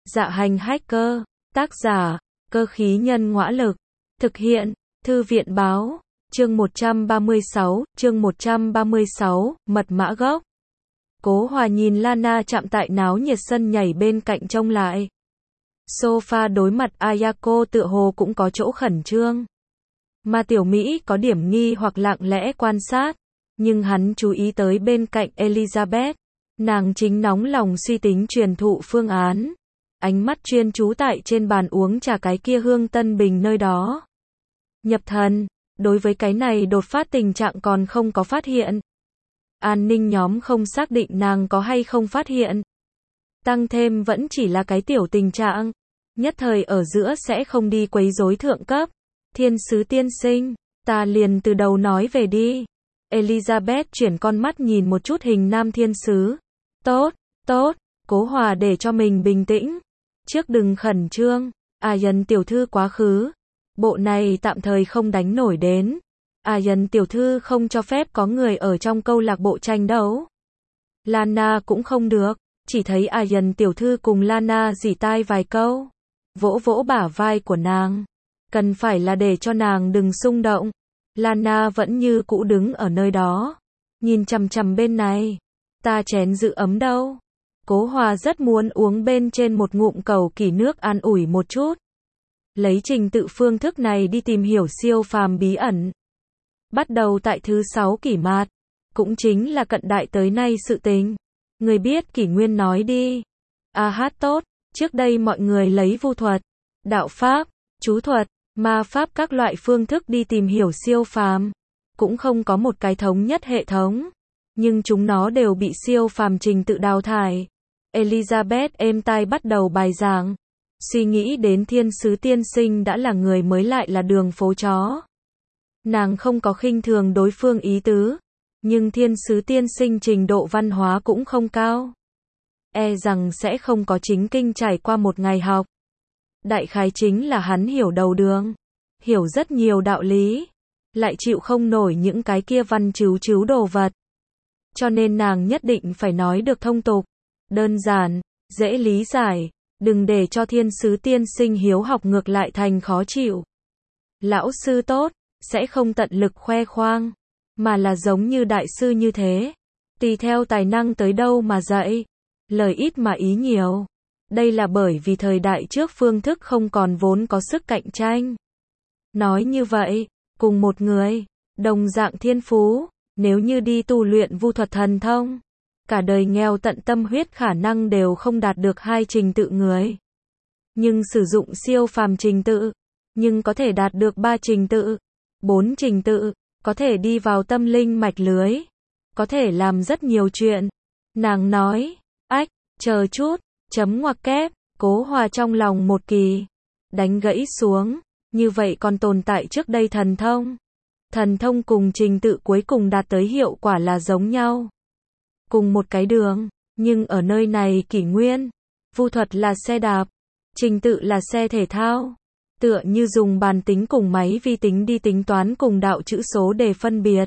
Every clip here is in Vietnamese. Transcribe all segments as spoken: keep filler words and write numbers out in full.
Dạ hành hacker, tác giả, cơ khí nhân ngõa lực, thực hiện, thư viện báo, chương một trăm ba mươi sáu, chương một trăm ba mươi sáu, mật mã gốc. Cố Hòa nhìn Lana chạm tại náo nhiệt sân nhảy bên cạnh trông lại. Sofa đối mặt Ayako tựa hồ cũng có chỗ khẩn trương. Mà Tiểu Mỹ có điểm nghi hoặc lặng lẽ quan sát, nhưng hắn chú ý tới bên cạnh Elizabeth. Nàng chính nóng lòng suy tính truyền thụ phương án. Ánh mắt chuyên chú tại trên bàn uống trà cái kia Hương Tân Bình nơi đó. Nhập thần, đối với cái này đột phát tình trạng còn không có phát hiện. An ninh nhóm không xác định nàng có hay không phát hiện. Tăng thêm vẫn chỉ là cái tiểu tình trạng. Nhất thời ở giữa sẽ không đi quấy rối thượng cấp. Thiên sứ tiên sinh, ta liền từ đầu nói về đi. Elizabeth chuyển con mắt nhìn một chút hình nam thiên sứ. Tốt, tốt, Cố Hòa để cho mình bình tĩnh. Trước đừng khẩn trương, Ayan tiểu thư quá khứ. Bộ này tạm thời không đánh nổi đến. Ayan tiểu thư không cho phép có người ở trong câu lạc bộ tranh đấu. Lana cũng không được, chỉ thấy Ayan tiểu thư cùng Lana rỉ tai vài câu. Vỗ vỗ bả vai của nàng. Cần phải là để cho nàng đừng xung động. Lana vẫn như cũ đứng ở nơi đó. Nhìn chằm chằm bên này. Ta chén giữ ấm đâu. Cố Hòa rất muốn uống bên trên một ngụm cầu kỳ nước an ủi một chút. Lấy trình tự phương thức này đi tìm hiểu siêu phàm bí ẩn. Bắt đầu tại thứ sáu kỷ mạt. Cũng chính là cận đại tới nay sự tình. Người biết kỷ nguyên nói đi. A hát tốt, trước đây mọi người lấy vu thuật, đạo pháp, chú thuật, ma pháp các loại phương thức đi tìm hiểu siêu phàm. Cũng không có một cái thống nhất hệ thống. Nhưng chúng nó đều bị siêu phàm trình tự đào thải. Elizabeth êm tai bắt đầu bài giảng. Suy nghĩ đến thiên sứ tiên sinh đã là người mới lại là đường phố chó. Nàng không có khinh thường đối phương ý tứ. Nhưng thiên sứ tiên sinh trình độ văn hóa cũng không cao. E rằng sẽ không có chính kinh trải qua một ngày học. Đại khái chính là hắn hiểu đầu đường. Hiểu rất nhiều đạo lý. Lại chịu không nổi những cái kia văn chứu chứu đồ vật. Cho nên nàng nhất định phải nói được thông tục. Đơn giản, dễ lý giải. Đừng để cho thiên sứ tiên sinh hiếu học ngược lại thành khó chịu. Lão sư tốt, sẽ không tận lực khoe khoang. Mà là giống như đại sư như thế. Tùy theo tài năng tới đâu mà dạy. Lời ít mà ý nhiều. Đây là bởi vì thời đại trước phương thức không còn vốn có sức cạnh tranh. Nói như vậy, cùng một người, đồng dạng thiên phú, nếu như đi tu luyện vu thuật thần thông, cả đời nghèo tận tâm huyết khả năng đều không đạt được hai trình tự người. Nhưng sử dụng siêu phàm trình tự, nhưng có thể đạt được ba trình tự, bốn trình tự, có thể đi vào tâm linh mạch lưới, có thể làm rất nhiều chuyện. Nàng nói, ách, chờ chút, chấm ngoặc kép, Cố Hòa trong lòng một kỳ, đánh gãy xuống, như vậy còn tồn tại trước đây thần thông. Thần thông cùng trình tự cuối cùng đạt tới hiệu quả là giống nhau. Cùng một cái đường, nhưng ở nơi này kỷ nguyên, vu thuật là xe đạp, trình tự là xe thể thao. Tựa như dùng bàn tính cùng máy vi tính đi tính toán cùng đạo chữ số để phân biệt.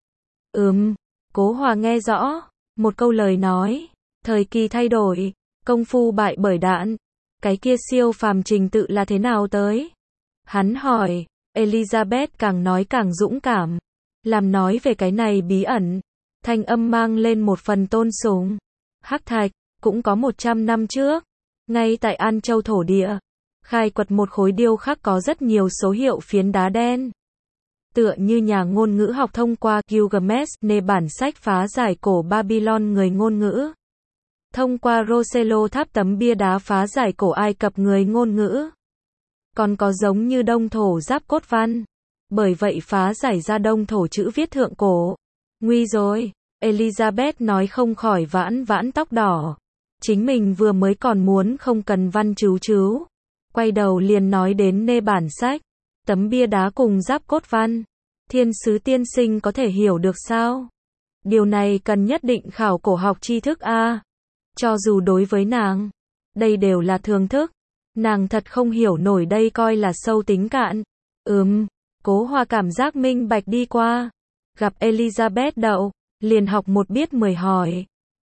Ừm, Cố Hòa nghe rõ, một câu lời nói, thời kỳ thay đổi, công phu bại bởi đạn, cái kia siêu phàm trình tự là thế nào tới? Hắn hỏi, Elizabeth càng nói càng dũng cảm, làm nói về cái này bí ẩn, thanh âm mang lên một phần tôn sùng. Hắc thạch, cũng có một trăm năm trước, ngay tại An Châu thổ địa, khai quật một khối điêu khắc có rất nhiều số hiệu phiến đá đen. Tựa như nhà ngôn ngữ học thông qua Gilgamesh nê bản sách phá giải cổ Babylon người ngôn ngữ. Thông qua Rosello tháp tấm bia đá phá giải cổ Ai Cập người ngôn ngữ. Còn có giống như đông thổ giáp cốt văn. Bởi vậy phá giải ra đông thổ chữ viết thượng cổ. Nguy rồi, Elizabeth nói không khỏi vãn vãn tóc đỏ. Chính mình vừa mới còn muốn không cần văn chứu chứu. Quay đầu liền nói đến nê bản sách. Tấm bia đá cùng giáp cốt văn. Thiên sứ tiên sinh có thể hiểu được sao? Điều này cần nhất định khảo cổ học tri thức a. Cho dù đối với nàng, đây đều là thường thức. Nàng thật không hiểu nổi đây coi là sâu tính cạn. Ừm, Cố Hòa cảm giác minh bạch đi qua. Gặp Elizabeth đậu, liền học một biết mười hỏi.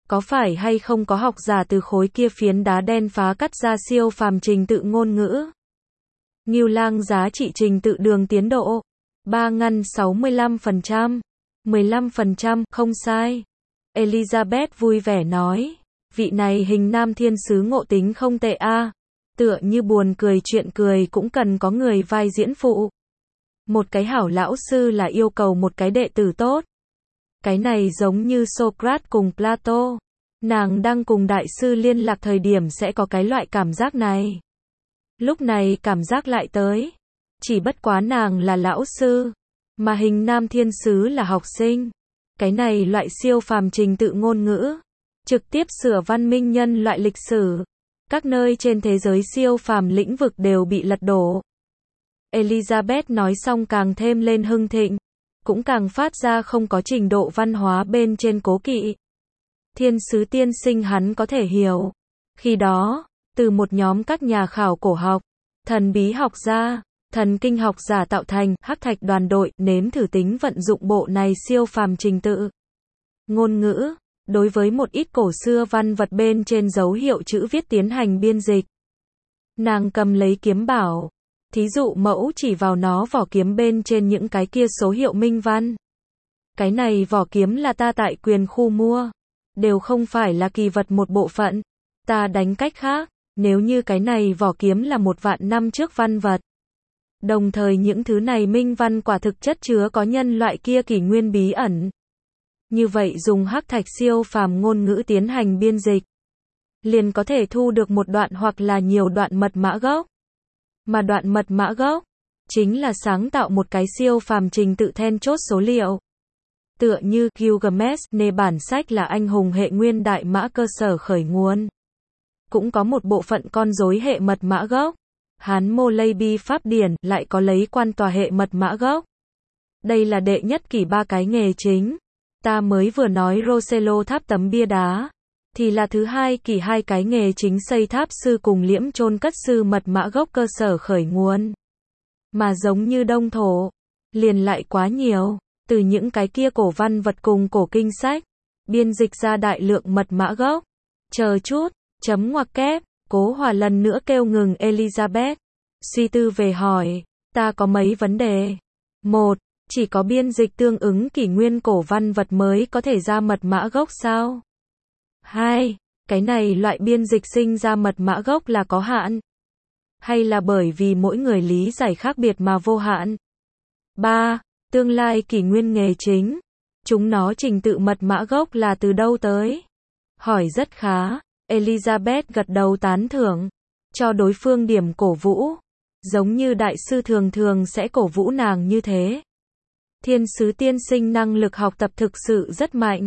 Có phải hay không có học giả từ khối kia phiến đá đen phá cắt ra siêu phàm trình tự ngôn ngữ? Ngưu Lang giá trị trình tự đường tiến độ. ba ngăn sáu mươi lăm phần trăm. mười lăm phần trăm, không sai. Elizabeth vui vẻ nói. Vị này hình nam thiên sứ ngộ tính không tệ a. Tựa như buồn cười chuyện cười cũng cần có người vai diễn phụ. Một cái hảo lão sư là yêu cầu một cái đệ tử tốt. Cái này giống như Socrates cùng Plato. Nàng đang cùng đại sư liên lạc thời điểm sẽ có cái loại cảm giác này. Lúc này cảm giác lại tới. Chỉ bất quá nàng là lão sư, mà hình nam thiên sứ là học sinh. Cái này loại siêu phàm trình tự ngôn ngữ, trực tiếp sửa văn minh nhân loại lịch sử. Các nơi trên thế giới siêu phàm lĩnh vực đều bị lật đổ. Elizabeth nói xong càng thêm lên hưng thịnh, cũng càng phát ra không có trình độ văn hóa bên trên cố kỵ. Thiên sứ tiên sinh hắn có thể hiểu. Khi đó, từ một nhóm các nhà khảo cổ học, thần bí học gia, thần kinh học giả tạo thành hắc thạch đoàn đội nếm thử tính vận dụng bộ này siêu phàm trình tự ngôn ngữ, đối với một ít cổ xưa văn vật bên trên dấu hiệu chữ viết tiến hành biên dịch. Nàng cầm lấy kiếm bảo, thí dụ mẫu chỉ vào nó vỏ kiếm bên trên những cái kia số hiệu minh văn. Cái này vỏ kiếm là ta tại quyền khu mua, đều không phải là kỳ vật một bộ phận. Ta đánh cách khác, nếu như cái này vỏ kiếm là một vạn năm trước văn vật. Đồng thời những thứ này minh văn quả thực chất chứa có nhân loại kia kỷ nguyên bí ẩn. Như vậy dùng hắc thạch siêu phàm ngôn ngữ tiến hành biên dịch, liền có thể thu được một đoạn hoặc là nhiều đoạn mật mã gốc. Mà đoạn mật mã gốc, chính là sáng tạo một cái siêu phàm trình tự then chốt số liệu. Tựa như Gilgamesh, nề bản sách là anh hùng hệ nguyên đại mã cơ sở khởi nguồn. Cũng có một bộ phận con rối hệ mật mã gốc. Hán Mô Lây Bi Pháp Điển lại có lấy quan tòa hệ mật mã gốc. Đây là đệ nhất kỷ ba cái nghề chính. Ta mới vừa nói Rosello tháp tấm bia đá, thì là thứ hai kỷ hai cái nghề chính xây tháp sư cùng liễm chôn cất sư mật mã gốc cơ sở khởi nguồn. Mà giống như Đông Thổ, liền lại quá nhiều, từ những cái kia cổ văn vật cùng cổ kinh sách, biên dịch ra đại lượng mật mã gốc. Chờ chút, chấm ngoặc kép, Cố Hòa lần nữa kêu ngừng Elizabeth. Suy tư về hỏi, ta có mấy vấn đề. Một, chỉ có biên dịch tương ứng kỷ nguyên cổ văn vật mới có thể ra mật mã gốc sao? Hai, cái này loại biên dịch sinh ra mật mã gốc là có hạn? Hay là bởi vì mỗi người lý giải khác biệt mà vô hạn? Ba, tương lai kỷ nguyên nghề chính, chúng nó trình tự mật mã gốc là từ đâu tới? Hỏi rất khá. Elizabeth gật đầu tán thưởng, cho đối phương điểm cổ vũ, giống như đại sư thường thường sẽ cổ vũ nàng như thế. Thiên sứ tiên sinh năng lực học tập thực sự rất mạnh.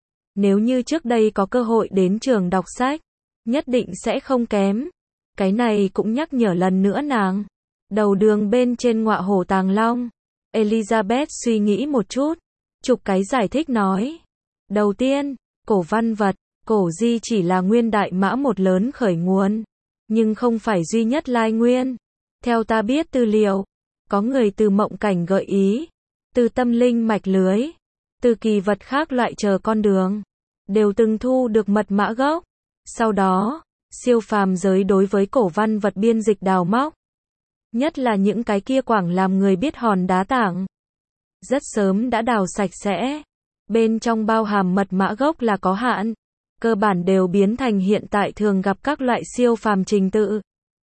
Nếu như trước đây có cơ hội đến trường đọc sách, nhất định sẽ không kém. Cái này cũng nhắc nhở lần nữa nàng. Đầu đường bên trên ngọa hổ tàng long. Elizabeth suy nghĩ một chút, chụp cái giải thích nói. Đầu tiên, cổ văn vật, cổ di chỉ là nguyên đại mã một lớn khởi nguồn, nhưng không phải duy nhất lai nguyên. Theo ta biết tư liệu, có người từ mộng cảnh gợi ý, từ tâm linh mạch lưới, từ kỳ vật khác loại chờ con đường, đều từng thu được mật mã gốc. Sau đó, siêu phàm giới đối với cổ văn vật biên dịch đào móc, nhất là những cái kia quảng làm người biết hòn đá tảng, rất sớm đã đào sạch sẽ. Bên trong bao hàm mật mã gốc là có hạn, cơ bản đều biến thành hiện tại thường gặp các loại siêu phàm trình tự.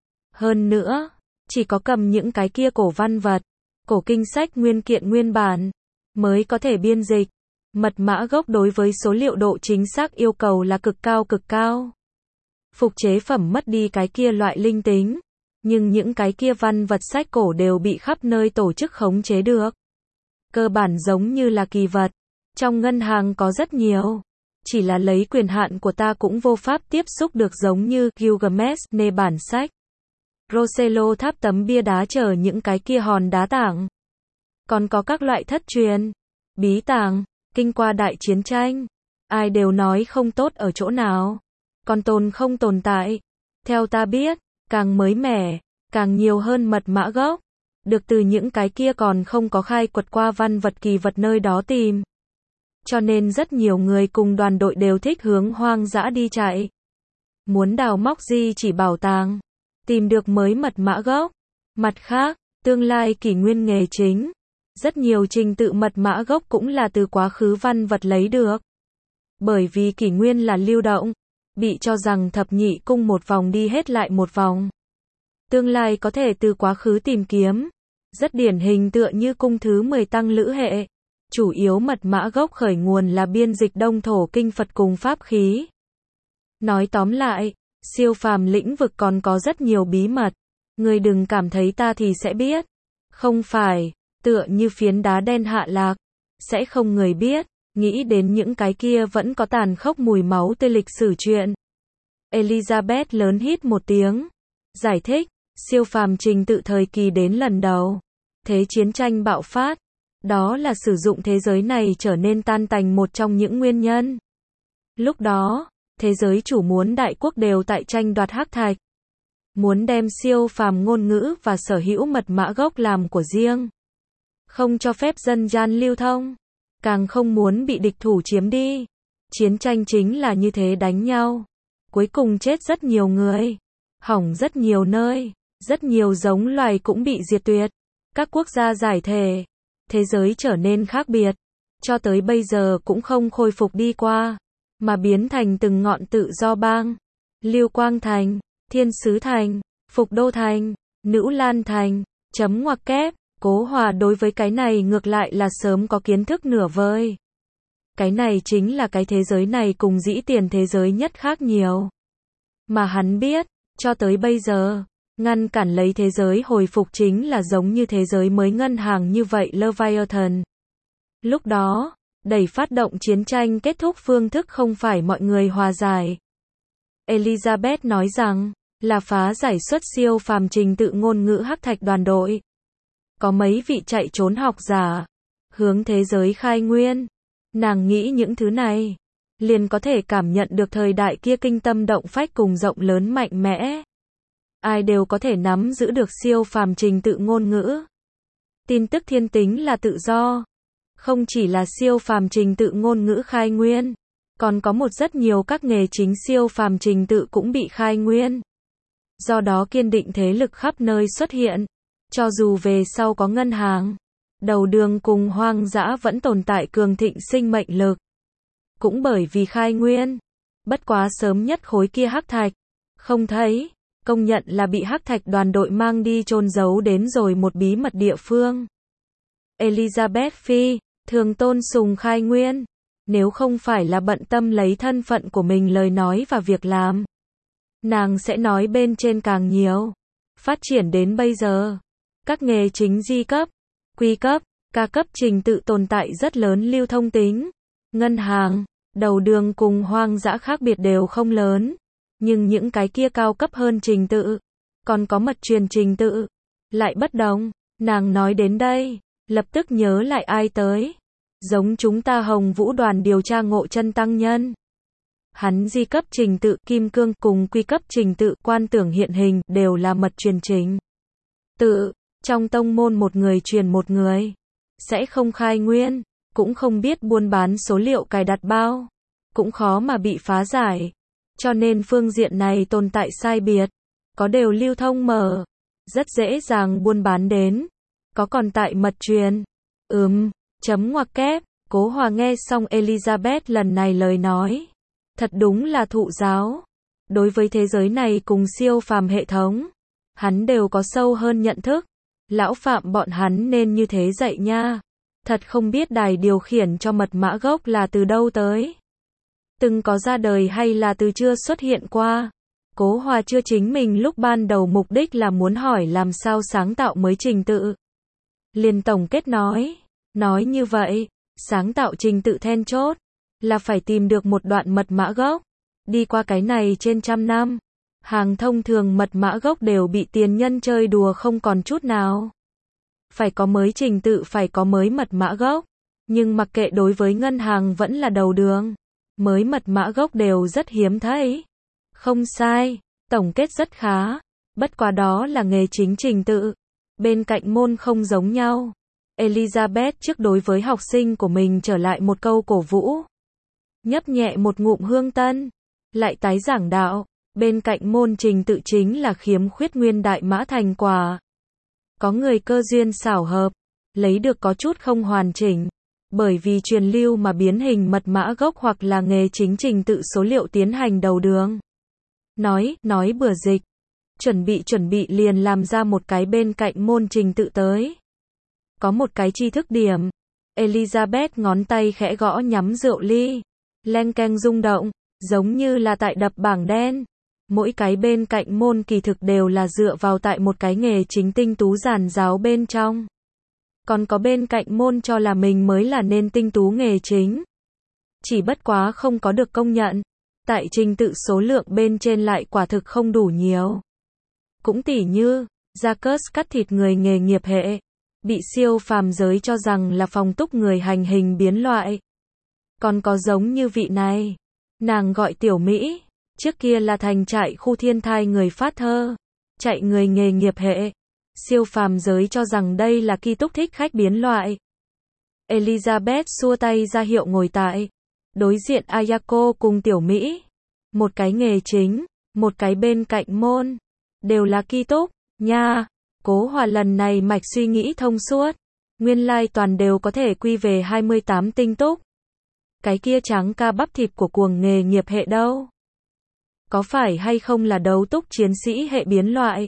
Hơn nữa, chỉ có cầm những cái kia cổ văn vật, cổ kinh sách nguyên kiện nguyên bản, mới có thể biên dịch. Mật mã gốc đối với số liệu độ chính xác yêu cầu là cực cao cực cao. Phục chế phẩm mất đi cái kia loại linh tính, nhưng những cái kia văn vật sách cổ đều bị khắp nơi tổ chức khống chế được. Cơ bản giống như là kỳ vật, trong ngân hàng có rất nhiều. Chỉ là lấy quyền hạn của ta cũng vô pháp tiếp xúc được giống như Gilgamesh, nề bản sách, Rosello tháp tấm bia đá chờ những cái kia hòn đá tảng. Còn có các loại thất truyền, bí tàng, kinh qua đại chiến tranh. Ai đều nói không tốt ở chỗ nào. Còn tồn không tồn tại. Theo ta biết, càng mới mẻ, càng nhiều hơn mật mã gốc. Được từ những cái kia còn không có khai quật qua văn vật kỳ vật nơi đó tìm. cho nên rất nhiều người cùng đoàn đội đều thích hướng hoang dã đi chạy. Muốn đào móc di chỉ bảo tàng, tìm được mới mật mã gốc. Mặt khác, tương lai kỷ nguyên nghề chính, rất nhiều trình tự mật mã gốc cũng là từ quá khứ văn vật lấy được. Bởi vì kỷ nguyên là lưu động, bị cho rằng thập nhị cung một vòng đi hết lại một vòng. Tương lai có thể từ quá khứ tìm kiếm, rất điển hình tựa như cung thứ mười tăng lữ hệ. Chủ yếu mật mã gốc khởi nguồn là biên dịch Đông Thổ kinh Phật cùng pháp khí. Nói tóm lại, siêu phàm lĩnh vực còn có rất nhiều bí mật. Người đừng cảm thấy ta thì sẽ biết. Không phải, tựa như phiến đá đen hạ lạc, sẽ không người biết. Nghĩ đến những cái kia vẫn có tàn khốc mùi máu tươi lịch sử chuyện. Elizabeth lớn hít một tiếng. Giải thích, siêu phàm trình tự thời kỳ đến lần đầu. Thế chiến tranh bạo phát. Đó là sử dụng thế giới này trở nên tan tành một trong những nguyên nhân. Lúc đó, thế giới chủ muốn đại quốc đều tại tranh đoạt hắc thạch. Muốn đem siêu phàm ngôn ngữ và sở hữu mật mã gốc làm của riêng. Không cho phép dân gian lưu thông. Càng không muốn bị địch thủ chiếm đi. Chiến tranh chính là như thế đánh nhau. Cuối cùng chết rất nhiều người. Hỏng rất nhiều nơi. Rất nhiều giống loài cũng bị diệt tuyệt. Các quốc gia giải thể. Thế giới trở nên khác biệt. Cho tới bây giờ cũng không khôi phục đi qua. Mà biến thành từng ngọn tự do bang. Lưu Quang Thành, Thiên Sứ Thành, Phục Đô Thành, Nữ Lan Thành, chấm ngoặc kép. Cố Hòa đối với cái này ngược lại là sớm có kiến thức nửa vời. Cái này chính là cái thế giới này cùng dĩ tiền thế giới nhất khác nhiều. Mà hắn biết, cho tới bây giờ, ngăn cản lấy thế giới hồi phục chính là giống như thế giới mới ngân hàng như vậy Leviathan. Lúc đó, đẩy phát động chiến tranh kết thúc phương thức không phải mọi người hòa giải. Elizabeth nói rằng, là phá giải xuất siêu phàm trình tự ngôn ngữ hắc thạch đoàn đội. Có mấy vị chạy trốn học giả, hướng thế giới khai nguyên. Nàng nghĩ những thứ này, liền có thể cảm nhận được thời đại kia kinh tâm động phách cùng rộng lớn mạnh mẽ. Ai đều có thể nắm giữ được siêu phàm trình tự ngôn ngữ. Tin tức thiên tính là tự do. Không chỉ là siêu phàm trình tự ngôn ngữ khai nguyên, còn có một rất nhiều các nghề chính siêu phàm trình tự cũng bị khai nguyên. Do đó kiên định thế lực khắp nơi xuất hiện. Cho dù về sau có ngân hàng, đầu đường cùng hoang dã vẫn tồn tại cường thịnh sinh mệnh lực. Cũng bởi vì khai nguyên, bất quá sớm nhất khối kia hắc thạch, không thấy, công nhận là bị hắc thạch đoàn đội mang đi chôn giấu đến rồi một bí mật địa phương. Elizabeth Phi, thường tôn sùng khai nguyên, nếu không phải là bận tâm lấy thân phận của mình lời nói và việc làm. Nàng sẽ nói bên trên càng nhiều. Phát triển đến bây giờ. Các nghề chính di cấp, quy cấp, ca cấp trình tự tồn tại rất lớn lưu thông tính. Ngân hàng, đầu đường cùng hoang dã khác biệt đều không lớn. Nhưng những cái kia cao cấp hơn trình tự, còn có mật truyền trình tự, lại bất đồng. Nàng nói đến đây, lập tức nhớ lại ai tới. Giống chúng ta Hồng Vũ đoàn điều tra Ngộ Chân tăng nhân. Hắn di cấp trình tự kim cương cùng quy cấp trình tự quan tưởng hiện hình đều là mật truyền trình tự. Trong tông môn một người truyền một người, sẽ không khai nguyên, cũng không biết buôn bán số liệu cài đặt bao, cũng khó mà bị phá giải. Cho nên phương diện này tồn tại sai biệt, có đều lưu thông mở, rất dễ dàng buôn bán đến, có còn tại mật truyền. Ừm, chấm ngoặc kép, Cố Hòa nghe xong Elizabeth lần này lời nói, thật đúng là thụ giáo. Đối với thế giới này cùng siêu phàm hệ thống, hắn đều có sâu hơn nhận thức. Lão Phạm bọn hắn nên như thế dạy nha. Thật không biết đài điều khiển cho mật mã gốc là từ đâu tới. Từng có ra đời hay là từ chưa xuất hiện qua. Cố Hòa chưa chính mình lúc ban đầu mục đích là muốn hỏi làm sao sáng tạo mới trình tự. Liền tổng kết nói. Nói như vậy, sáng tạo trình tự then chốt, là phải tìm được một đoạn mật mã gốc. Đi qua cái này trên trăm năm. Hàng thông thường mật mã gốc đều bị tiền nhân chơi đùa không còn chút nào. Phải có mới trình tự, phải có mới mật mã gốc. Nhưng mặc kệ đối với ngân hàng vẫn là đầu đường. Mới mật mã gốc đều rất hiếm thấy. Không sai, tổng kết rất khá. Bất quá đó là nghề chính trình tự. Bên cạnh môn không giống nhau. Elizabeth trước đối với học sinh của mình trở lại một câu cổ vũ. Nhấp nhẹ một ngụm hương tân. Lại tái giảng đạo. Bên cạnh môn trình tự chính là khiếm khuyết nguyên đại mã thành quả. Có người cơ duyên xảo hợp. Lấy được có chút không hoàn chỉnh. Bởi vì truyền lưu mà biến hình mật mã gốc hoặc là nghề chính trình tự số liệu tiến hành đầu đường. Nói, nói bừa dịch. Chuẩn bị chuẩn bị liền làm ra một cái bên cạnh môn trình tự tới. Có một cái tri thức điểm. Elizabeth ngón tay khẽ gõ nhắm rượu ly. Leng keng rung động, giống như là tại đập bảng đen. Mỗi cái bên cạnh môn kỳ thực đều là dựa vào tại một cái nghề chính tinh tú giản giáo bên trong. Còn có bên cạnh môn cho là mình mới là nên tinh tú nghề chính. Chỉ bất quá không có được công nhận. Tại trình tự số lượng bên trên lại quả thực không đủ nhiều. Cũng tỉ như, Jacques cắt thịt người nghề nghiệp hệ. Bị siêu phàm giới cho rằng là phòng túc người hành hình biến loại. Còn có giống như vị này. Nàng gọi Tiểu Mỹ. Trước kia là thành trại khu thiên thai người phát thơ. Chạy người nghề nghiệp hệ. Siêu phàm giới cho rằng đây là kỳ túc thích khách biến loại. Elizabeth xua tay ra hiệu ngồi tại. Đối diện Ayako cùng Tiểu Mỹ. Một cái nghề chính. Một cái bên cạnh môn. Đều là kỳ túc. Nha. Cố Hòa lần này mạch suy nghĩ thông suốt. Nguyên lai toàn đều có thể quy về hai mươi tám tinh túc. Cái kia trắng ca bắp thịt của cuồng nghề nghiệp hệ đâu? Có phải hay không là đấu túc chiến sĩ hệ biến loại?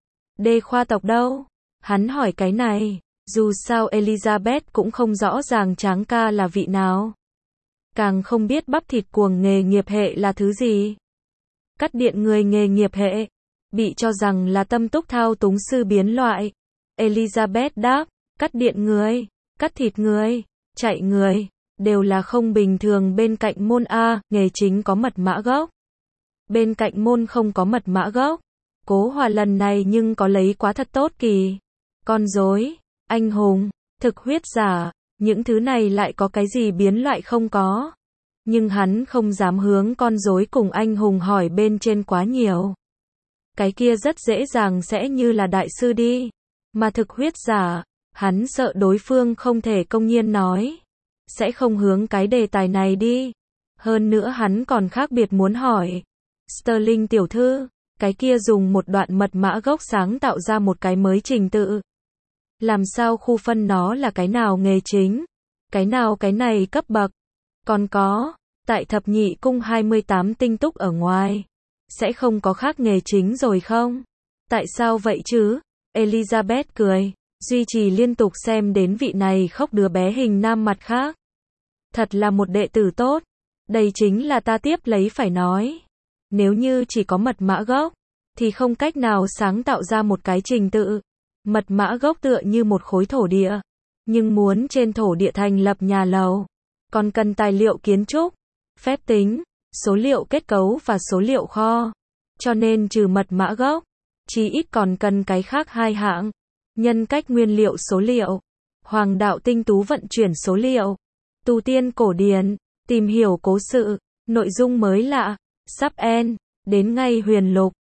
Đê khoa tộc đâu? Hắn hỏi cái này. Dù sao Elizabeth cũng không rõ ràng trắng ca là vị nào. Càng không biết bắp thịt cuồng nghề nghiệp hệ là thứ gì. Cắt điện người nghề nghiệp hệ. Bị cho rằng là tâm túc thao túng sư biến loại. Elizabeth đáp, cắt điện người, cắt thịt người, chạy người, đều là không bình thường bên cạnh môn A, nghề chính có mật mã gốc. Bên cạnh môn không có mật mã gốc. Cố Hòa lần này nhưng có lấy quá thật tốt kỳ. Con rối, anh hùng, thực huyết giả, những thứ này lại có cái gì biến loại không có. Nhưng hắn không dám hướng con rối cùng anh hùng hỏi bên trên quá nhiều. Cái kia rất dễ dàng sẽ như là đại sư đi. Mà thực huyết giả, hắn sợ đối phương không thể công nhiên nói. Sẽ không hướng cái đề tài này đi. Hơn nữa hắn còn khác biệt muốn hỏi. Sterling tiểu thư, cái kia dùng một đoạn mật mã gốc sáng tạo ra một cái mới trình tự. Làm sao khu phân nó là cái nào nghề chính? Cái nào cái này cấp bậc? Còn có, tại thập nhị cung hai mươi tám tinh túc ở ngoài. Sẽ không có khác nghề chính rồi không? Tại sao vậy chứ? Elizabeth cười, duy trì liên tục xem đến vị này khóc đứa bé hình nam mặt khác. Thật là một đệ tử tốt. Đây chính là ta tiếp lấy phải nói. Nếu như chỉ có mật mã gốc, thì không cách nào sáng tạo ra một cái trình tự. Mật mã gốc tựa như một khối thổ địa. Nhưng muốn trên thổ địa thành lập nhà lầu, còn cần tài liệu kiến trúc, phép tính, số liệu kết cấu và số liệu kho. Cho nên trừ mật mã gốc, chí ít còn cần cái khác hai hạng. Nhân cách nguyên liệu số liệu, hoàng đạo tinh tú vận chuyển số liệu, tu tiên cổ điển, tìm hiểu cố sự, nội dung mới lạ, sắp end, đến ngay huyền lục.